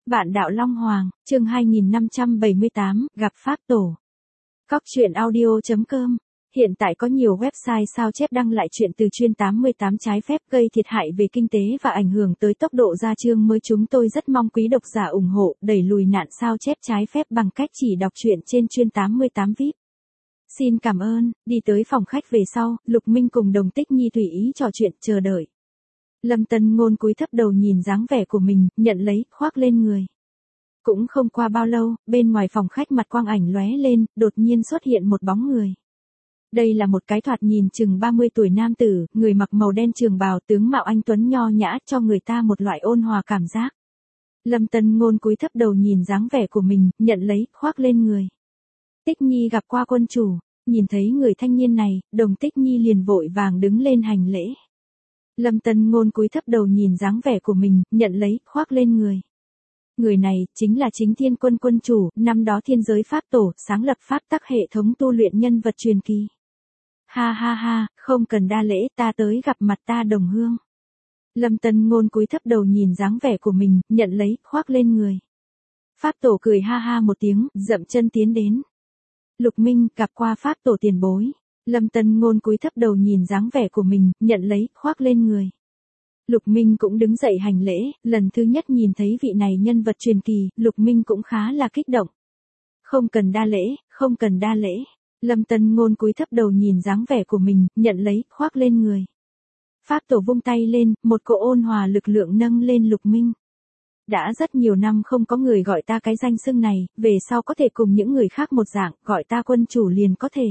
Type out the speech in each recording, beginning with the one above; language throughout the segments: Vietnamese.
Vạn đạo Long Hoàng, chương 2578, gặp Pháp Tổ. Cóc truyện audio.com. Hiện tại có nhiều website sao chép đăng lại chuyện từ chuyên 88 trái phép gây thiệt hại về kinh tế và ảnh hưởng tới tốc độ ra chương mới. Chúng tôi rất mong quý độc giả ủng hộ, đẩy lùi nạn sao chép trái phép bằng cách chỉ đọc truyện trên chuyên 88 VIP. Xin cảm ơn. Đi tới phòng khách về sau, Lục Minh cùng Đồng Tích Nhi tùy ý trò chuyện chờ đợi. Lâm Tân Ngôn cúi thấp đầu nhìn dáng vẻ của mình, nhận lấy, khoác lên người. Cũng không qua bao lâu, bên ngoài phòng khách mặt quang ảnh lóe lên, đột nhiên xuất hiện một bóng người. Đây là một cái thoạt nhìn chừng 30 tuổi nam tử, người mặc màu đen trường bào, tướng mạo anh tuấn nho nhã, cho người ta một loại ôn hòa cảm giác. Lâm Tân Ngôn cúi thấp đầu nhìn dáng vẻ của mình, nhận lấy, khoác lên người. Tích Nhi gặp qua quân chủ. Nhìn thấy người thanh niên này, Đồng Tích Nhi liền vội vàng đứng lên hành lễ. Lâm Tân Ngôn cúi thấp đầu nhìn dáng vẻ của mình, nhận lấy, khoác lên người. Người này, chính là chính Thiên Quân quân chủ, năm đó thiên giới Pháp Tổ, sáng lập pháp tắc hệ thống tu luyện nhân vật truyền kỳ. Ha ha ha, không cần đa lễ, ta tới gặp mặt ta đồng hương. Lâm Tân Ngôn cúi thấp đầu nhìn dáng vẻ của mình, nhận lấy, khoác lên người. Pháp Tổ cười ha ha một tiếng, dậm chân tiến đến. Lục Minh, gặp qua Pháp Tổ tiền bối. Lâm Tân Ngôn cúi thấp đầu nhìn dáng vẻ của mình, nhận lấy, khoác lên người. Lục Minh cũng đứng dậy hành lễ, lần thứ nhất nhìn thấy vị này nhân vật truyền kỳ, Lục Minh cũng khá là kích động. Không cần đa lễ, không cần đa lễ. Lâm Tân Ngôn cúi thấp đầu nhìn dáng vẻ của mình, nhận lấy, khoác lên người. Pháp Tổ vung tay lên, một cỗ ôn hòa lực lượng nâng lên Lục Minh. Đã rất nhiều năm không có người gọi ta cái danh xưng này, về sau có thể cùng những người khác một dạng, gọi ta quân chủ liền có thể.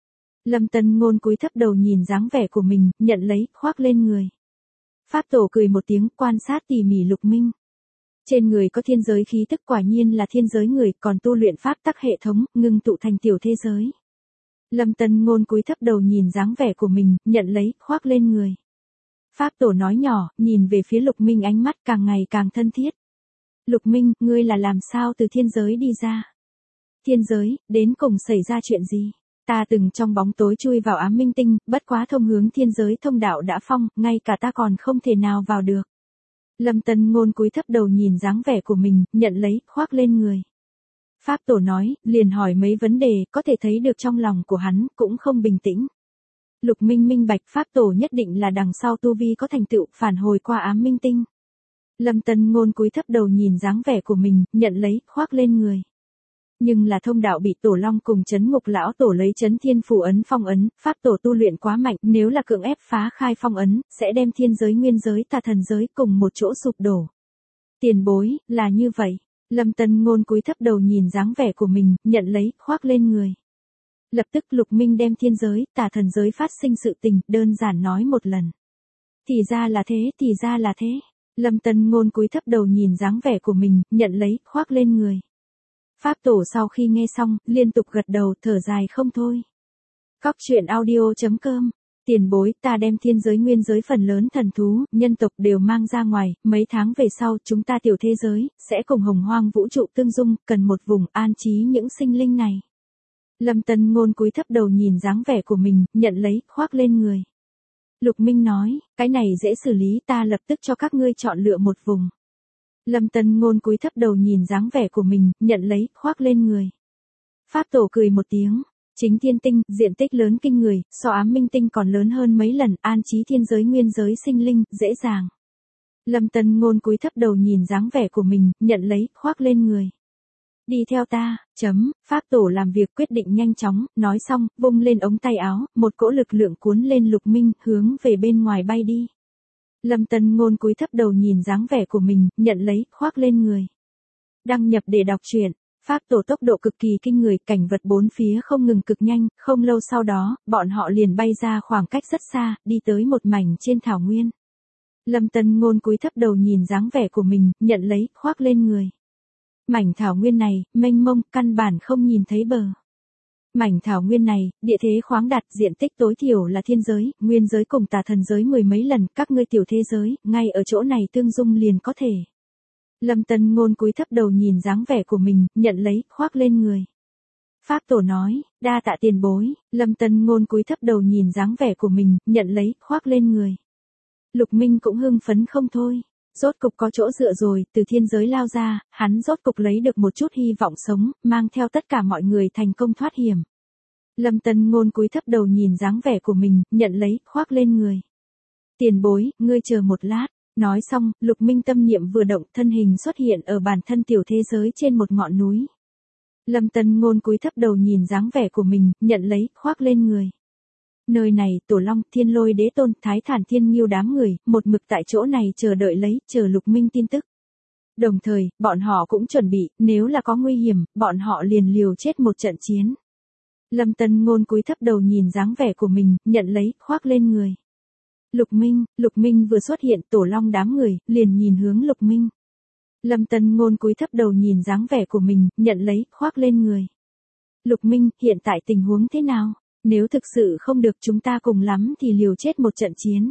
Lâm Tân Ngôn cúi thấp đầu nhìn dáng vẻ của mình, nhận lấy, khoác lên người. Pháp Tổ cười một tiếng, quan sát tỉ mỉ Lục Minh. Trên người có thiên giới khí tức, quả nhiên là thiên giới người, còn tu luyện pháp tắc hệ thống, ngưng tụ thành tiểu thế giới. Lâm Tân Ngôn cúi thấp đầu nhìn dáng vẻ của mình, nhận lấy, khoác lên người. Pháp Tổ nói nhỏ, nhìn về phía Lục Minh, ánh mắt càng ngày càng thân thiết. Lục Minh, ngươi là làm sao từ thiên giới đi ra? Thiên giới, đến cùng xảy ra chuyện gì? Ta từng trong bóng tối chui vào ám minh tinh, bất quá thông hướng thiên giới thông đạo đã phong, ngay cả ta còn không thể nào vào được. Lâm Tân Ngôn cúi thấp đầu nhìn dáng vẻ của mình, nhận lấy, khoác lên người. Pháp Tổ nói, liền hỏi mấy vấn đề, có thể thấy được trong lòng của hắn, cũng không bình tĩnh. Lục Minh minh bạch, Pháp Tổ nhất định là đằng sau tu vi có thành tựu, phản hồi qua ám minh tinh. Lâm Tân Ngôn cúi thấp đầu nhìn dáng vẻ của mình, nhận lấy, khoác lên người. Nhưng là thông đạo bị Tổ Long cùng Chấn Ngục Lão Tổ lấy Chấn Thiên Phù ấn phong ấn, Pháp Tổ tu luyện quá mạnh, nếu là cưỡng ép phá khai phong ấn, sẽ đem thiên giới nguyên giới tà thần giới cùng một chỗ sụp đổ. Tiền bối, là như vậy. Lâm Tân Ngôn cúi thấp đầu nhìn dáng vẻ của mình, nhận lấy, khoác lên người. Lập tức Lục Minh đem thiên giới, tà thần giới phát sinh sự tình, đơn giản nói một lần. Thì ra là thế, thì ra là thế. Lâm Tân Ngôn cúi thấp đầu nhìn dáng vẻ của mình, nhận lấy, khoác lên người. Pháp Tổ sau khi nghe xong, liên tục gật đầu, thở dài không thôi. Cóc truyện audio.com. Tiền bối, ta đem thiên giới nguyên giới phần lớn thần thú, nhân tộc đều mang ra ngoài, mấy tháng về sau chúng ta tiểu thế giới, sẽ cùng hồng hoang vũ trụ tương dung, cần một vùng an trí những sinh linh này. Lâm Tân Ngôn cúi thấp đầu nhìn dáng vẻ của mình, nhận lấy, khoác lên người. Lục Minh nói, cái này dễ xử lý, ta lập tức cho các ngươi chọn lựa một vùng. Lâm Tân Ngôn cúi thấp đầu nhìn dáng vẻ của mình, nhận lấy, khoác lên người. Pháp Tổ cười một tiếng, chính thiên tinh, diện tích lớn kinh người, so ám minh tinh còn lớn hơn mấy lần, an trí thiên giới nguyên giới sinh linh, dễ dàng. Lâm Tân Ngôn cúi thấp đầu nhìn dáng vẻ của mình, nhận lấy, khoác lên người. Đi theo ta, Pháp Tổ làm việc quyết định nhanh chóng, nói xong, vung lên ống tay áo, một cỗ lực lượng cuốn lên Lục Minh, hướng về bên ngoài bay đi. Lâm Tân Ngôn cúi thấp đầu nhìn dáng vẻ của mình, nhận lấy, khoác lên người. Đăng nhập để đọc truyện. Pháp Tổ tốc độ cực kỳ kinh người, cảnh vật bốn phía không ngừng cực nhanh, không lâu sau đó, bọn họ liền bay ra khoảng cách rất xa, đi tới một mảnh trên thảo nguyên. Lâm Tân Ngôn cúi thấp đầu nhìn dáng vẻ của mình, nhận lấy, khoác lên người. Mảnh thảo nguyên này, mênh mông, căn bản không nhìn thấy bờ. Mảnh thảo nguyên này, địa thế khoáng đạt, diện tích tối thiểu là thiên giới, nguyên giới cùng tà thần giới mười mấy lần, các ngươi tiểu thế giới, ngay ở chỗ này tương dung liền có thể. Lâm Tân Ngôn cúi thấp đầu nhìn dáng vẻ của mình, nhận lấy, khoác lên người. Pháp Tổ nói, đa tạ tiền bối. Lâm Tân Ngôn cúi thấp đầu nhìn dáng vẻ của mình, nhận lấy, khoác lên người. Lục Minh cũng hưng phấn không thôi. Rốt cục có chỗ dựa rồi, từ thiên giới lao ra, hắn rốt cục lấy được một chút hy vọng sống, mang theo tất cả mọi người thành công thoát hiểm. Lâm Tân Ngôn cúi thấp đầu nhìn dáng vẻ của mình, nhận lấy, khoác lên người. Tiền bối, ngươi chờ một lát. Nói xong, Lục Minh tâm niệm vừa động, thân hình xuất hiện ở bản thân tiểu thế giới trên một ngọn núi. Lâm Tân Ngôn cúi thấp đầu nhìn dáng vẻ của mình, nhận lấy, khoác lên người. Nơi này, Tổ Long, Thiên Lôi Đế Tôn, Thái Thản Thiên Nghiêu đám người, một mực tại chỗ này chờ đợi lấy, chờ Lục Minh tin tức. Đồng thời, bọn họ cũng chuẩn bị, nếu là có nguy hiểm, bọn họ liền liều chết một trận chiến. Lâm Tân Ngôn cúi thấp đầu nhìn dáng vẻ của mình, nhận lấy, khoác lên người. Lục Minh vừa xuất hiện, Tổ Long đám người, liền nhìn hướng Lục Minh. Lâm Tân Ngôn cúi thấp đầu nhìn dáng vẻ của mình, nhận lấy, khoác lên người. Lục Minh, hiện tại tình huống thế nào? Nếu thực sự không được chúng ta cùng lắm thì liều chết một trận chiến.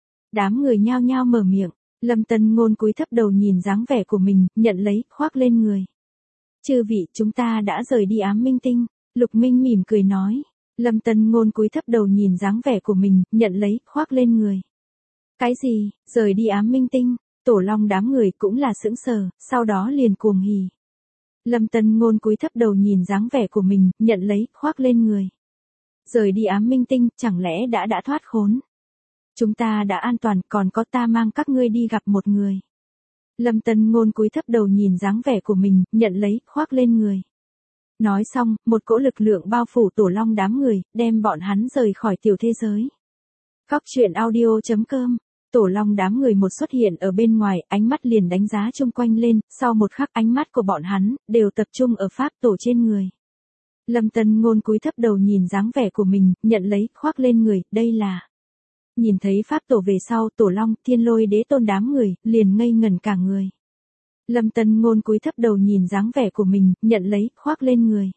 Đám người nhao nhao mở miệng, Lâm Tân Ngôn cúi thấp đầu nhìn dáng vẻ của mình, nhận lấy, khoác lên người. Chư vị, chúng ta đã rời đi Ám Minh Tinh. Lục Minh mỉm cười nói. Lâm Tân Ngôn cúi thấp đầu nhìn dáng vẻ của mình, nhận lấy, khoác lên người. Cái gì, rời đi Ám Minh Tinh? Tổ Long đám người cũng là sững sờ, sau đó liền cuồng hỉ. Lâm Tân Ngôn cúi thấp đầu nhìn dáng vẻ của mình, nhận lấy, khoác lên người. Rời đi Ám Minh Tinh, chẳng lẽ đã thoát khốn? Chúng ta đã an toàn, còn có ta mang các ngươi đi gặp một người. Lâm Tân Ngôn cúi thấp đầu nhìn dáng vẻ của mình, nhận lấy, khoác lên người. Nói xong, một cỗ lực lượng bao phủ Tổ Long đám người, đem bọn hắn rời khỏi tiểu thế giới. Góc truyện audio.com. Tổ Long đám người một xuất hiện ở bên ngoài, ánh mắt liền đánh giá chung quanh lên, sau một khắc ánh mắt của bọn hắn, đều tập trung ở pháp tổ trên người. Lâm Tân Ngôn cúi thấp đầu nhìn dáng vẻ của mình, nhận lấy, khoác lên người, đây là. Nhìn thấy pháp tổ về sau, Tổ Long, Thiên Lôi Đế Tôn đám người, liền ngây ngẩn cả người. Lâm Tân Ngôn cúi thấp đầu nhìn dáng vẻ của mình, nhận lấy, khoác lên người.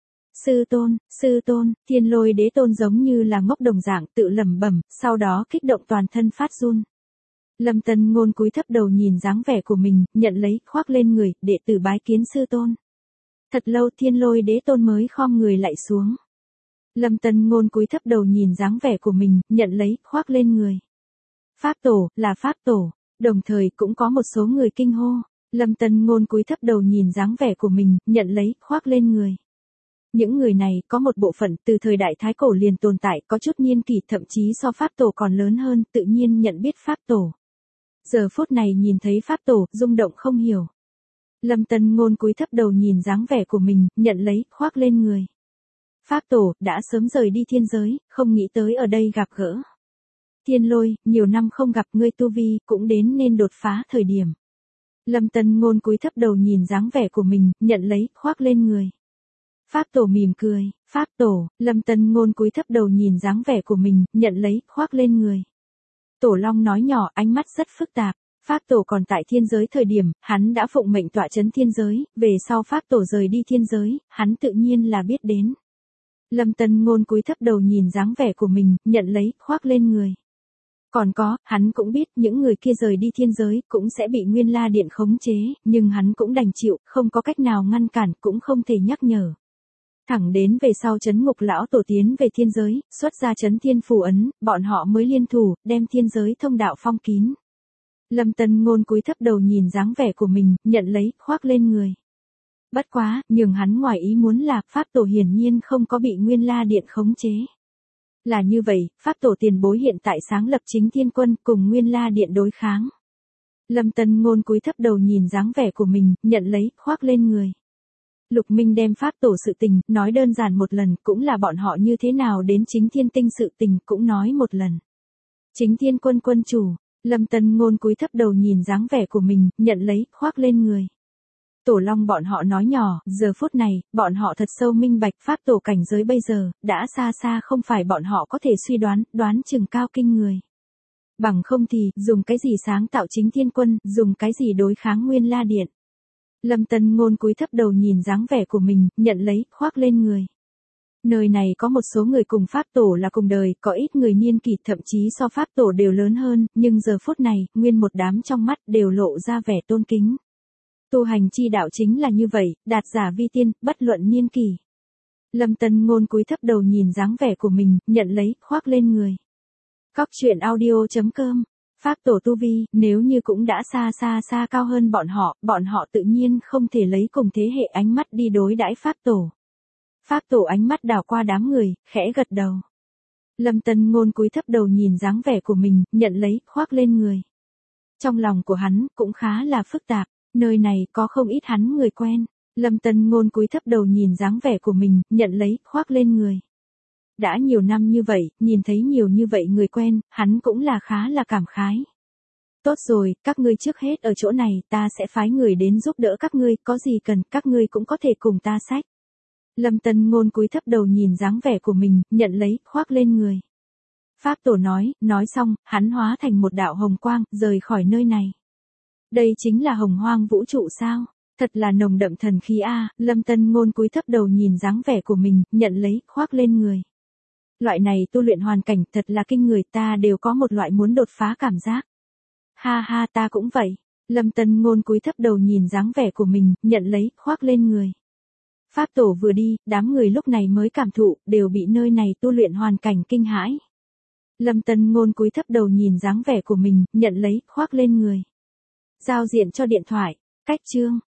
Sư tôn, Thiên Lôi Đế Tôn giống như là ngốc đồng dạng tự lẩm bẩm, sau đó kích động toàn thân phát run. Lâm Tân Ngôn cúi thấp đầu nhìn dáng vẻ của mình, nhận lấy, khoác lên người, đệ tử bái kiến sư tôn. Thật lâu Thiên Lôi Đế Tôn mới khom người lạy xuống. Lâm Tân Ngôn cúi thấp đầu nhìn dáng vẻ của mình, nhận lấy, khoác lên người. Pháp tổ, là pháp tổ, đồng thời cũng có một số người kinh hô. Lâm Tân Ngôn cúi thấp đầu nhìn dáng vẻ của mình, nhận lấy, khoác lên người. Những người này có một bộ phận từ thời đại Thái Cổ liền tồn tại, có chút niên kỷ thậm chí so pháp tổ còn lớn hơn, tự nhiên nhận biết pháp tổ. Giờ phút này nhìn thấy pháp tổ, rung động không hiểu. Lâm Tân Ngôn cúi thấp đầu nhìn dáng vẻ của mình, nhận lấy, khoác lên người. Pháp tổ, đã sớm rời đi thiên giới, không nghĩ tới ở đây gặp gỡ. Thiên Lôi, nhiều năm không gặp ngươi tu vi, cũng đến nên đột phá thời điểm. Lâm Tân Ngôn cúi thấp đầu nhìn dáng vẻ của mình, nhận lấy, khoác lên người. Pháp tổ mỉm cười, pháp tổ, Lâm Tân Ngôn cúi thấp đầu nhìn dáng vẻ của mình, nhận lấy, khoác lên người. Tổ Long nói nhỏ, ánh mắt rất phức tạp. Pháp tổ còn tại thiên giới thời điểm, hắn đã phụng mệnh tọa trấn thiên giới, về sau pháp tổ rời đi thiên giới, hắn tự nhiên là biết đến. Lâm Tân Ngôn cúi thấp đầu nhìn dáng vẻ của mình, nhận lấy, khoác lên người. Còn có, hắn cũng biết những người kia rời đi thiên giới cũng sẽ bị Nguyên La Điện khống chế, nhưng hắn cũng đành chịu, không có cách nào ngăn cản, cũng không thể nhắc nhở. Thẳng đến về sau Trấn Ngục lão tổ tiến về thiên giới, xuất ra Trấn Thiên Phù ấn, bọn họ mới liên thủ, đem thiên giới thông đạo phong kín. Lâm Tân Ngôn cúi thấp đầu nhìn dáng vẻ của mình, nhận lấy, khoác lên người. Bất quá, nhường hắn ngoài ý muốn là, pháp tổ hiển nhiên không có bị Nguyên La Điện khống chế. Là như vậy, pháp tổ tiền bối hiện tại sáng lập Chính Thiên Quân, cùng Nguyên La Điện đối kháng. Lâm Tân Ngôn cúi thấp đầu nhìn dáng vẻ của mình, nhận lấy, khoác lên người. Lục Minh đem pháp tổ sự tình, nói đơn giản một lần, cũng là bọn họ như thế nào đến Chính Thiên Tinh sự tình, cũng nói một lần. Chính Thiên Quân quân chủ, Lâm Tân Ngôn cúi thấp đầu nhìn dáng vẻ của mình, nhận lấy, khoác lên người. Tổ Long bọn họ nói nhỏ, giờ phút này, bọn họ thật sâu minh bạch pháp tổ cảnh giới bây giờ, đã xa xa không phải bọn họ có thể suy đoán chừng cao kinh người. Bằng không thì, dùng cái gì sáng tạo Chính Thiên Quân, dùng cái gì đối kháng Nguyên La Điện. Lâm Tân Ngôn cúi thấp đầu nhìn dáng vẻ của mình, nhận lấy, khoác lên người. Nơi này có một số người cùng pháp tổ là cùng đời, có ít người niên kỷ thậm chí so pháp tổ đều lớn hơn, nhưng giờ phút này, nguyên một đám trong mắt đều lộ ra vẻ tôn kính. Tu hành chi đạo chính là như vậy, đạt giả vi tiên, bất luận niên kỷ. Lâm Tân Ngôn cúi thấp đầu nhìn dáng vẻ của mình, nhận lấy, khoác lên người. Góc truyện audio.com Pháp tổ tu vi, nếu như cũng đã xa cao hơn bọn họ tự nhiên không thể lấy cùng thế hệ ánh mắt đi đối đãi Pháp tổ. Pháp tổ ánh mắt đảo qua đám người, khẽ gật đầu. Lâm Tân Ngôn cúi thấp đầu nhìn dáng vẻ của mình, nhận lấy, khoác lên người. Trong lòng của hắn, cũng khá là phức tạp, nơi này có không ít hắn người quen. Lâm Tân Ngôn cúi thấp đầu nhìn dáng vẻ của mình, nhận lấy, khoác lên người. Đã nhiều năm như vậy, nhìn thấy nhiều như vậy người quen, hắn cũng là khá là cảm khái. Tốt rồi, các ngươi trước hết ở chỗ này, ta sẽ phái người đến giúp đỡ các ngươi, có gì cần, các ngươi cũng có thể cùng ta xách. Lâm Tân Ngôn cúi thấp đầu nhìn dáng vẻ của mình, nhận lấy, khoác lên người. Pháp tổ nói xong, hắn hóa thành một đạo hồng quang, rời khỏi nơi này. Đây chính là hồng hoang vũ trụ sao? Thật là nồng đậm thần khí a. Lâm Tân Ngôn cúi thấp đầu nhìn dáng vẻ của mình, nhận lấy, khoác lên người. Loại này tu luyện hoàn cảnh thật là kinh người, ta đều có một loại muốn đột phá cảm giác. Ha ha, ta cũng vậy. Lâm Tân Ngôn cúi thấp đầu nhìn dáng vẻ của mình, nhận lấy, khoác lên người. Pháp tổ vừa đi, đám người lúc này mới cảm thụ, đều bị nơi này tu luyện hoàn cảnh kinh hãi. Lâm Tân Ngôn cúi thấp đầu nhìn dáng vẻ của mình, nhận lấy, khoác lên người. Giao diện cho điện thoại, cách chương.